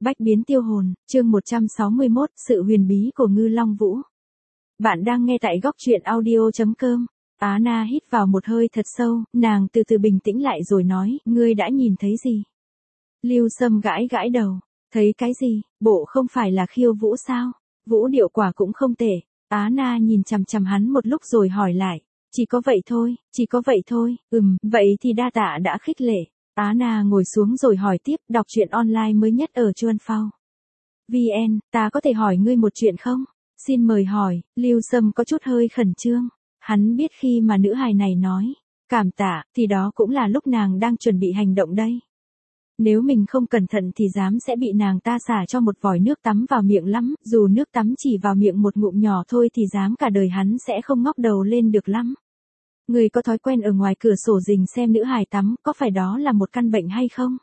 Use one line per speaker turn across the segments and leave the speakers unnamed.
Bách biến tiêu hồn, chương 161, sự huyền bí của Ngư Long Vũ. Bạn đang nghe tại góc truyện audio.com. Á Na hít vào một hơi thật sâu, nàng từ từ bình tĩnh lại rồi nói, ngươi đã nhìn thấy gì? Lưu Sâm gãi gãi đầu, thấy cái gì, bộ không phải là khiêu vũ sao? Vũ điệu quả cũng không tệ. Á Na nhìn chằm chằm hắn một lúc rồi hỏi lại, chỉ có vậy thôi, vậy thì đa tạ đã khích lệ. Á Na ngồi xuống rồi hỏi tiếp, đọc truyện online mới nhất ở Chuan Phao VN, ta có thể hỏi ngươi một chuyện không? Xin mời hỏi. Lưu Sâm có chút hơi khẩn trương. Hắn biết khi mà nữ hài này nói, cảm tạ, thì đó cũng là lúc nàng đang chuẩn bị hành động đây. Nếu mình không cẩn thận thì dám sẽ bị nàng ta xả cho một vòi nước tắm vào miệng lắm, dù nước tắm chỉ vào miệng một ngụm nhỏ thôi thì dám cả đời hắn sẽ không ngóc đầu lên được lắm. Người có thói quen ở ngoài cửa sổ rình xem nữ hài tắm, có phải đó là một căn bệnh hay không?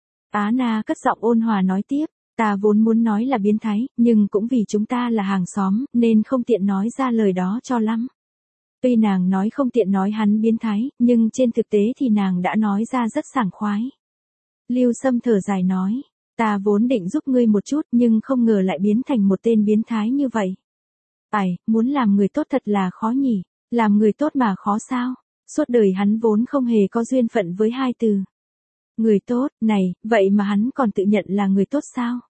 Á Na cất giọng ôn hòa nói tiếp, ta vốn muốn nói là biến thái, nhưng cũng vì chúng ta là hàng xóm, nên không tiện nói ra lời đó cho lắm. Tuy nàng nói không tiện nói hắn biến thái, nhưng trên thực tế thì nàng đã nói ra rất sảng khoái. Lưu Sâm thở dài nói, ta vốn định giúp ngươi một chút nhưng không ngờ lại biến thành một tên biến thái như vậy. Muốn làm người tốt thật là khó nhỉ. Làm người tốt mà khó sao? Suốt đời hắn vốn không hề có duyên phận với hai từ. Người tốt, này, vậy mà hắn còn tự nhận là người tốt sao?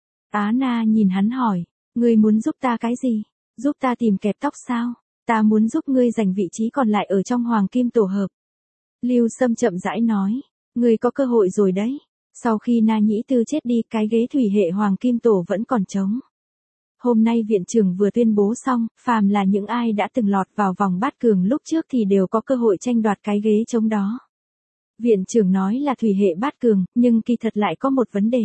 Á Na nhìn hắn hỏi, ngươi muốn giúp ta cái gì? Giúp ta tìm kẹp tóc sao? Ta muốn giúp ngươi giành vị trí còn lại ở trong Hoàng Kim Tổ Hợp. Lưu Sâm chậm rãi nói, ngươi có cơ hội rồi đấy. Sau khi Na Nhĩ Tư chết đi, cái ghế thủy hệ Hoàng Kim Tổ vẫn còn trống. Hôm nay viện trưởng vừa tuyên bố xong, phàm là những ai đã từng lọt vào vòng bát cường lúc trước thì đều có cơ hội tranh đoạt cái ghế trống đó. Viện trưởng nói là thủy hệ bát cường, nhưng kỳ thật lại có một vấn đề.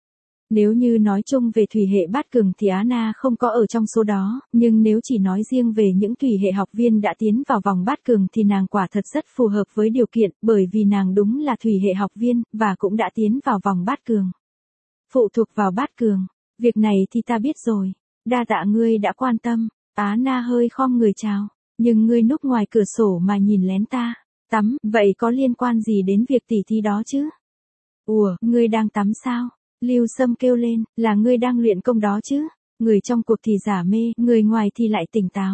Nếu như nói chung về thủy hệ bát cường thì Á Na không có ở trong số đó, nhưng nếu chỉ nói riêng về những thủy hệ học viên đã tiến vào vòng bát cường thì nàng quả thật rất phù hợp với điều kiện, bởi vì nàng đúng là thủy hệ học viên, và cũng đã tiến vào vòng bát cường. Phụ thuộc vào bát cường, việc này thì ta biết rồi. Đa tạ ngươi đã quan tâm. Á Na hơi khom người chào, nhưng ngươi núp ngoài cửa sổ mà nhìn lén ta. Tắm, vậy có liên quan gì đến việc tỉ thí đó chứ? Ủa, ngươi đang tắm sao? Lưu Sâm kêu lên, là ngươi đang luyện công đó chứ? Người trong cuộc thì giả mê, người ngoài thì lại tỉnh táo.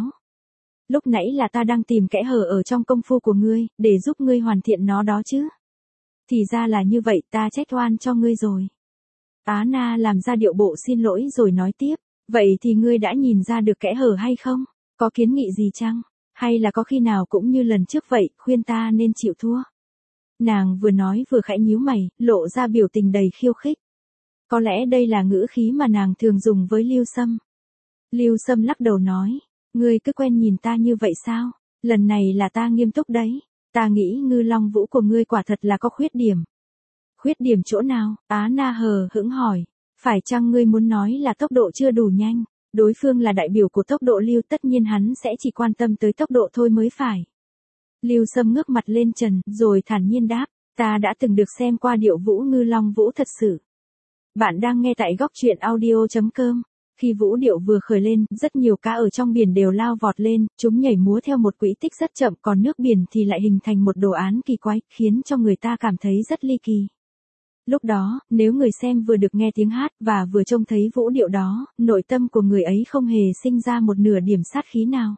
Lúc nãy là ta đang tìm kẽ hở ở trong công phu của ngươi, để giúp ngươi hoàn thiện nó đó chứ? Thì ra là như vậy, ta trách oan cho ngươi rồi. Á Na làm ra điệu bộ xin lỗi rồi nói tiếp. Vậy thì ngươi đã nhìn ra được kẽ hở hay không? Có kiến nghị gì chăng? Hay là có khi nào cũng như lần trước vậy, khuyên ta nên chịu thua? Nàng vừa nói vừa khẽ nhíu mày, lộ ra biểu tình đầy khiêu khích. Có lẽ đây là ngữ khí mà nàng thường dùng với Lưu Sâm. Lưu Sâm lắc đầu nói, ngươi cứ quen nhìn ta như vậy sao? Lần này là ta nghiêm túc đấy. Ta nghĩ Ngư Long Vũ của ngươi quả thật là có khuyết điểm. Khuyết điểm chỗ nào? Á Na hờ hững hỏi. Phải chăng ngươi muốn nói là tốc độ chưa đủ nhanh? Đối phương là đại biểu của tốc độ Lưu, tất nhiên hắn sẽ chỉ quan tâm tới tốc độ thôi mới phải. Lưu Sâm ngước mặt lên trần, rồi thản nhiên đáp, ta đã từng được xem qua điệu vũ Ngư Long Vũ thật sự. Bạn đang nghe tại góc truyện audio.com. Khi vũ điệu vừa khởi lên, rất nhiều cá ở trong biển đều lao vọt lên, chúng nhảy múa theo một quỹ tích rất chậm, còn nước biển thì lại hình thành một đồ án kỳ quái, khiến cho người ta cảm thấy rất ly kỳ. Lúc đó, nếu người xem vừa được nghe tiếng hát và vừa trông thấy vũ điệu đó, nội tâm của người ấy không hề sinh ra một nửa điểm sát khí nào.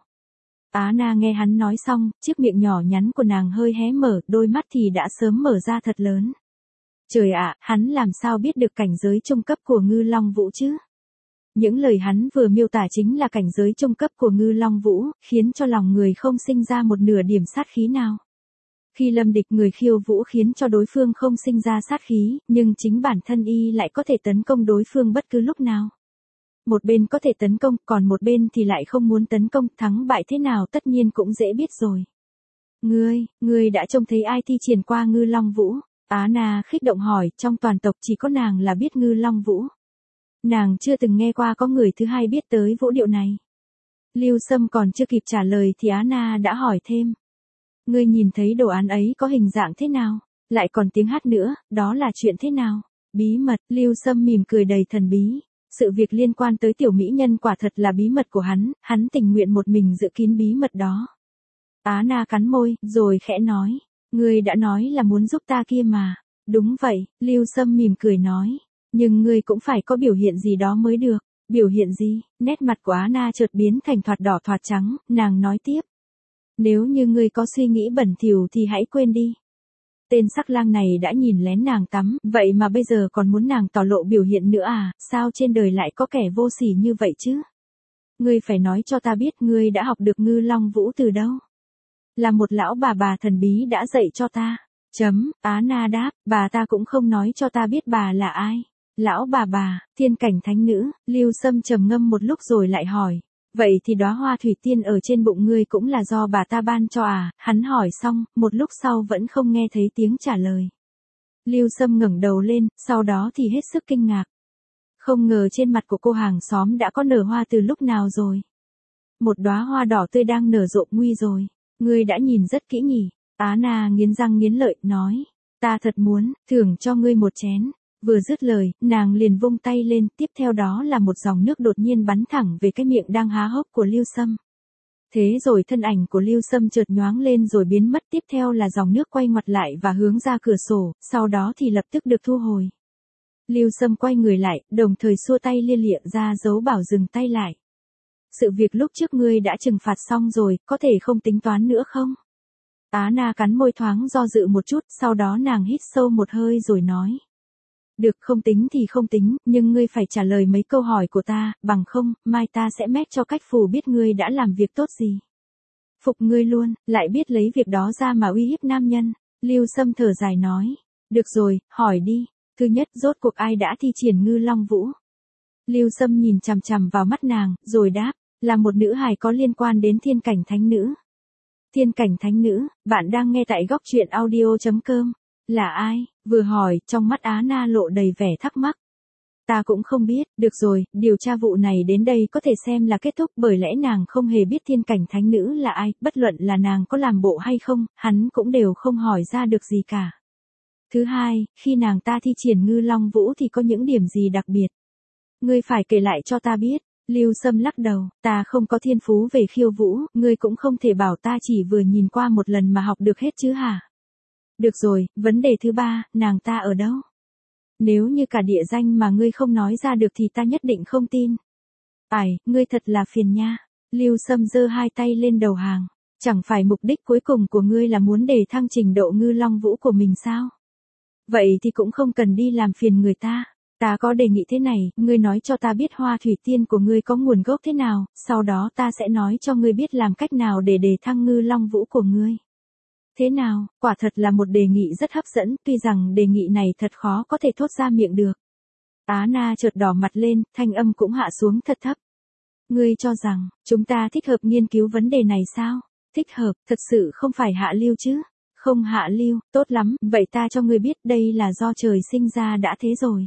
Á Na nghe hắn nói xong, chiếc miệng nhỏ nhắn của nàng hơi hé mở, đôi mắt thì đã sớm mở ra thật lớn. Trời ạ, hắn làm sao biết được cảnh giới trung cấp của Ngư Long Vũ chứ? Những lời hắn vừa miêu tả chính là cảnh giới trung cấp của Ngư Long Vũ, khiến cho lòng người không sinh ra một nửa điểm sát khí nào. Khi lâm địch người khiêu vũ khiến cho đối phương không sinh ra sát khí, nhưng chính bản thân y lại có thể tấn công đối phương bất cứ lúc nào. Một bên có thể tấn công, còn một bên thì lại không muốn tấn công, thắng bại thế nào tất nhiên cũng dễ biết rồi. Ngươi đã trông thấy ai thi triển qua Ngư Long Vũ? Á Na khích động hỏi, trong toàn tộc chỉ có nàng là biết Ngư Long Vũ. Nàng chưa từng nghe qua có người thứ hai biết tới vũ điệu này. Lưu Sâm còn chưa kịp trả lời thì Á Na đã hỏi thêm. Ngươi nhìn thấy đồ án ấy có hình dạng thế nào? Lại còn tiếng hát nữa, đó là chuyện thế nào? Bí mật, Lưu Sâm mỉm cười đầy thần bí. Sự việc liên quan tới tiểu mỹ nhân quả thật là bí mật của hắn tình nguyện một mình giữ kín bí mật đó. Á Na cắn môi, rồi khẽ nói. Ngươi đã nói là muốn giúp ta kia mà. Đúng vậy, Lưu Sâm mỉm cười nói. Nhưng ngươi cũng phải có biểu hiện gì đó mới được. Biểu hiện gì? Nét mặt của Anna chợt biến thành thoạt đỏ thoạt trắng, nàng nói tiếp. Nếu như ngươi có suy nghĩ bẩn thỉu thì hãy quên đi. Tên sắc lang này đã nhìn lén nàng tắm, vậy mà bây giờ còn muốn nàng tỏ lộ biểu hiện nữa à, sao trên đời lại có kẻ vô sỉ như vậy chứ? Ngươi phải nói cho ta biết ngươi đã học được Ngư Long Vũ từ đâu? Là một lão bà thần bí đã dạy cho ta. Anna đáp, bà ta cũng không nói cho ta biết bà là ai. Lão bà, thiên cảnh thánh nữ, Lưu Sâm trầm ngâm một lúc rồi lại hỏi. Vậy thì đóa hoa thủy tiên ở trên bụng ngươi cũng là do bà ta ban cho à? Hắn hỏi xong, một lúc sau vẫn không nghe thấy tiếng trả lời. Lưu Sâm ngẩng đầu lên, sau đó thì hết sức kinh ngạc. Không ngờ trên mặt của cô hàng xóm đã có nở hoa từ lúc nào rồi. Một đóa hoa đỏ tươi đang nở rộ nguy rồi. Ngươi đã nhìn rất kỹ nhỉ? Anna nghiến răng nghiến lợi, nói. Ta thật muốn, thưởng cho ngươi một chén. Vừa dứt lời, nàng liền vung tay lên, tiếp theo đó là một dòng nước đột nhiên bắn thẳng về cái miệng đang há hốc của Lưu Sâm. Thế rồi thân ảnh của Lưu Sâm chợt nhoáng lên rồi biến mất, tiếp theo là dòng nước quay ngoặt lại và hướng ra cửa sổ, sau đó thì lập tức được thu hồi. Lưu Sâm quay người lại, đồng thời xua tay lia lịa ra dấu bảo dừng tay lại. Sự việc lúc trước ngươi đã trừng phạt xong rồi, có thể không tính toán nữa không? Anna cắn môi thoáng do dự một chút, sau đó nàng hít sâu một hơi rồi nói. Được, không tính thì không tính, nhưng ngươi phải trả lời mấy câu hỏi của ta, bằng không, mai ta sẽ mách cho cách phù biết ngươi đã làm việc tốt gì. Phục ngươi luôn, lại biết lấy việc đó ra mà uy hiếp nam nhân. Lưu Sâm thở dài nói. Được rồi, hỏi đi. Thứ nhất, rốt cuộc ai đã thi triển Ngư Long Vũ? Lưu Sâm nhìn chằm chằm vào mắt nàng, rồi đáp, là một nữ hài có liên quan đến thiên cảnh thánh nữ. Thiên cảnh thánh nữ, bạn đang nghe tại góc truyện audio.com. Là ai? Vừa hỏi, trong mắt Anna lộ đầy vẻ thắc mắc. Ta cũng không biết, được rồi, điều tra vụ này đến đây có thể xem là kết thúc, bởi lẽ nàng không hề biết thiên cảnh thánh nữ là ai, bất luận là nàng có làm bộ hay không, hắn cũng đều không hỏi ra được gì cả. Thứ hai, khi nàng ta thi triển Ngư Long Vũ thì có những điểm gì đặc biệt? Ngươi phải kể lại cho ta biết. Lưu Sâm lắc đầu, ta không có thiên phú về khiêu vũ, ngươi cũng không thể bảo ta chỉ vừa nhìn qua một lần mà học được hết chứ hả? Được rồi, vấn đề thứ ba, nàng ta ở đâu? Nếu như cả địa danh mà ngươi không nói ra được thì ta nhất định không tin. Ngươi thật là phiền nha. Lưu Sâm giơ hai tay lên đầu hàng. Chẳng phải mục đích cuối cùng của ngươi là muốn đề thăng trình độ Ngư Long Vũ của mình sao? Vậy thì cũng không cần đi làm phiền người ta. Ta có đề nghị thế này, ngươi nói cho ta biết hoa thủy tiên của ngươi có nguồn gốc thế nào, sau đó ta sẽ nói cho ngươi biết làm cách nào để đề thăng Ngư Long Vũ của ngươi. Thế nào, quả thật là một đề nghị rất hấp dẫn, tuy rằng đề nghị này thật khó có thể thốt ra miệng được. Anna chợt đỏ mặt lên, thanh âm cũng hạ xuống thật thấp. Ngươi cho rằng, chúng ta thích hợp nghiên cứu vấn đề này sao? Thích hợp, thật sự không phải hạ lưu chứ? Không hạ lưu, tốt lắm, vậy ta cho ngươi biết đây là do trời sinh ra đã thế rồi.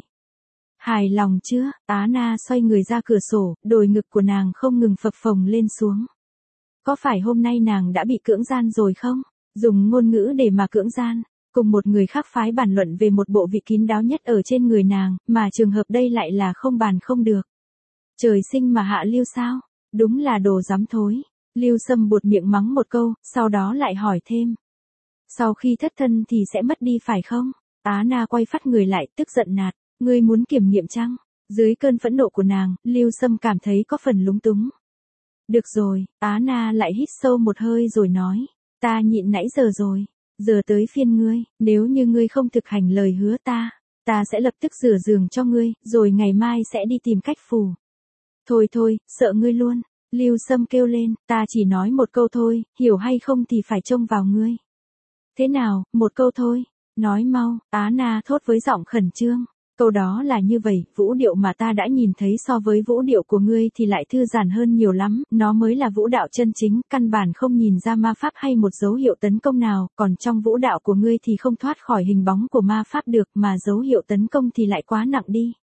Hài lòng chưa? Anna xoay người ra cửa sổ, đồi ngực của nàng không ngừng phập phồng lên xuống. Có phải hôm nay nàng đã bị cưỡng gian rồi không? Dùng ngôn ngữ để mà cưỡng gian, cùng một người khác phái bàn luận về một bộ vị kín đáo nhất ở trên người nàng, mà trường hợp đây lại là không bàn không được. Trời sinh mà hạ lưu sao? Đúng là đồ dám thối. Lưu Sâm buột miệng mắng một câu, sau đó lại hỏi thêm. Sau khi thất thân thì sẽ mất đi phải không? Anna quay phát người lại, tức giận nạt. Ngươi muốn kiểm nghiệm chăng? Dưới cơn phẫn nộ của nàng, Lưu Sâm cảm thấy có phần lúng túng. Được rồi, Anna lại hít sâu một hơi rồi nói. Ta nhịn nãy giờ rồi. Giờ tới phiên ngươi, nếu như ngươi không thực hành lời hứa ta sẽ lập tức rửa giường cho ngươi, rồi ngày mai sẽ đi tìm cách phù. Thôi, sợ ngươi luôn. Lưu Sâm kêu lên, ta chỉ nói một câu thôi, hiểu hay không thì phải trông vào ngươi. Thế nào, một câu thôi. Nói mau, Anna thốt với giọng khẩn trương. Câu đó là như vậy, vũ điệu mà ta đã nhìn thấy so với vũ điệu của ngươi thì lại thư giãn hơn nhiều lắm, nó mới là vũ đạo chân chính, căn bản không nhìn ra ma pháp hay một dấu hiệu tấn công nào, còn trong vũ đạo của ngươi thì không thoát khỏi hình bóng của ma pháp được, mà dấu hiệu tấn công thì lại quá nặng đi.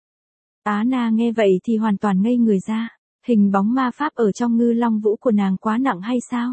Anna nghe vậy thì hoàn toàn ngây người ra, hình bóng ma pháp ở trong Ngư Long Vũ của nàng quá nặng hay sao?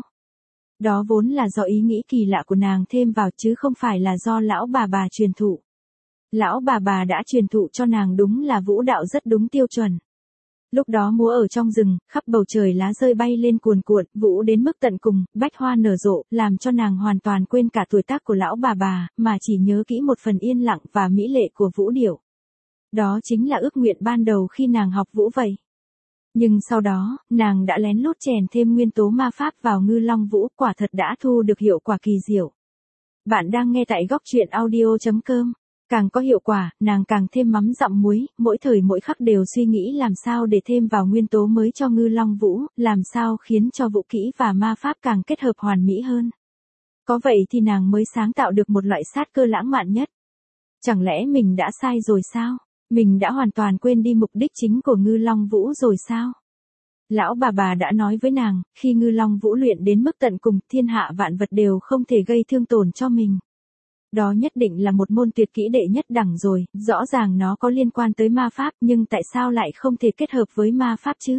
Đó vốn là do ý nghĩ kỳ lạ của nàng thêm vào chứ không phải là do lão bà truyền thụ. Lão bà đã truyền thụ cho nàng đúng là vũ đạo rất đúng tiêu chuẩn. Lúc đó múa ở trong rừng, khắp bầu trời lá rơi bay lên cuồn cuộn, vũ đến mức tận cùng, bách hoa nở rộ, làm cho nàng hoàn toàn quên cả tuổi tác của lão bà, mà chỉ nhớ kỹ một phần yên lặng và mỹ lệ của vũ điệu. Đó chính là ước nguyện ban đầu khi nàng học vũ vậy. Nhưng sau đó, nàng đã lén lút chèn thêm nguyên tố ma pháp vào Ngư Long Vũ, quả thật đã thu được hiệu quả kỳ diệu. Bạn đang nghe tại góc truyện audio.com. Càng có hiệu quả, nàng càng thêm mắm dặm muối, mỗi thời mỗi khắc đều suy nghĩ làm sao để thêm vào nguyên tố mới cho Ngư Long Vũ, làm sao khiến cho vũ kỹ và ma pháp càng kết hợp hoàn mỹ hơn. Có vậy thì nàng mới sáng tạo được một loại sát cơ lãng mạn nhất. Chẳng lẽ mình đã sai rồi sao? Mình đã hoàn toàn quên đi mục đích chính của Ngư Long Vũ rồi sao? Lão bà đã nói với nàng, khi Ngư Long Vũ luyện đến mức tận cùng, thiên hạ vạn vật đều không thể gây thương tổn cho mình. Đó nhất định là một môn tuyệt kỹ đệ nhất đẳng rồi, rõ ràng nó có liên quan tới ma pháp nhưng tại sao lại không thể kết hợp với ma pháp chứ?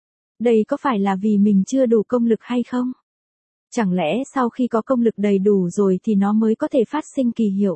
Đây có phải là vì mình chưa đủ công lực hay không? Chẳng lẽ sau khi có công lực đầy đủ rồi thì nó mới có thể phát sinh kỳ hiệu?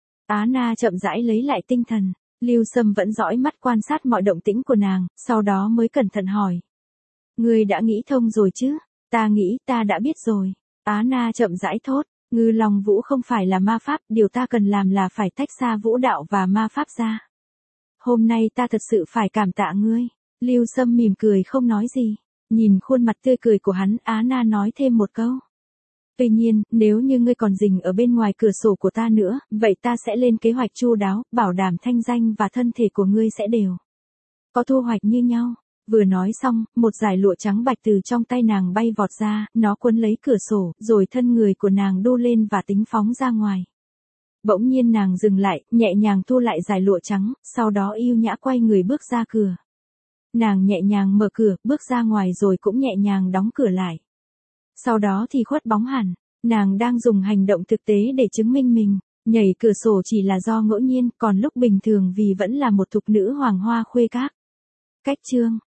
Á Na chậm rãi lấy lại tinh thần, Lưu Sâm vẫn dõi mắt quan sát mọi động tĩnh của nàng, sau đó mới cẩn thận hỏi. Ngươi đã nghĩ thông rồi chứ? Ta nghĩ ta đã biết rồi. Á Na chậm rãi thốt, Ngư Long Vũ không phải là ma pháp, điều ta cần làm là phải tách xa vũ đạo và ma pháp ra. Hôm nay ta thật sự phải cảm tạ ngươi. Lưu Sâm mỉm cười không nói gì. Nhìn khuôn mặt tươi cười của hắn, Á Na nói thêm một câu. Tuy nhiên, nếu như ngươi còn rình ở bên ngoài cửa sổ của ta nữa, vậy ta sẽ lên kế hoạch chu đáo, bảo đảm thanh danh và thân thể của ngươi sẽ đều có thu hoạch như nhau. Vừa nói xong, một dải lụa trắng bạch từ trong tay nàng bay vọt ra, nó quấn lấy cửa sổ, rồi thân người của nàng đu lên và tính phóng ra ngoài. Bỗng nhiên nàng dừng lại, nhẹ nhàng thu lại dải lụa trắng, sau đó yêu nhã quay người bước ra cửa. Nàng nhẹ nhàng mở cửa, bước ra ngoài rồi cũng nhẹ nhàng đóng cửa lại. Sau đó thì khuất bóng hẳn, nàng đang dùng hành động thực tế để chứng minh mình. Nhảy cửa sổ chỉ là do ngẫu nhiên, còn lúc bình thường vì vẫn là một thục nữ hoàng hoa khuê các. Cách chương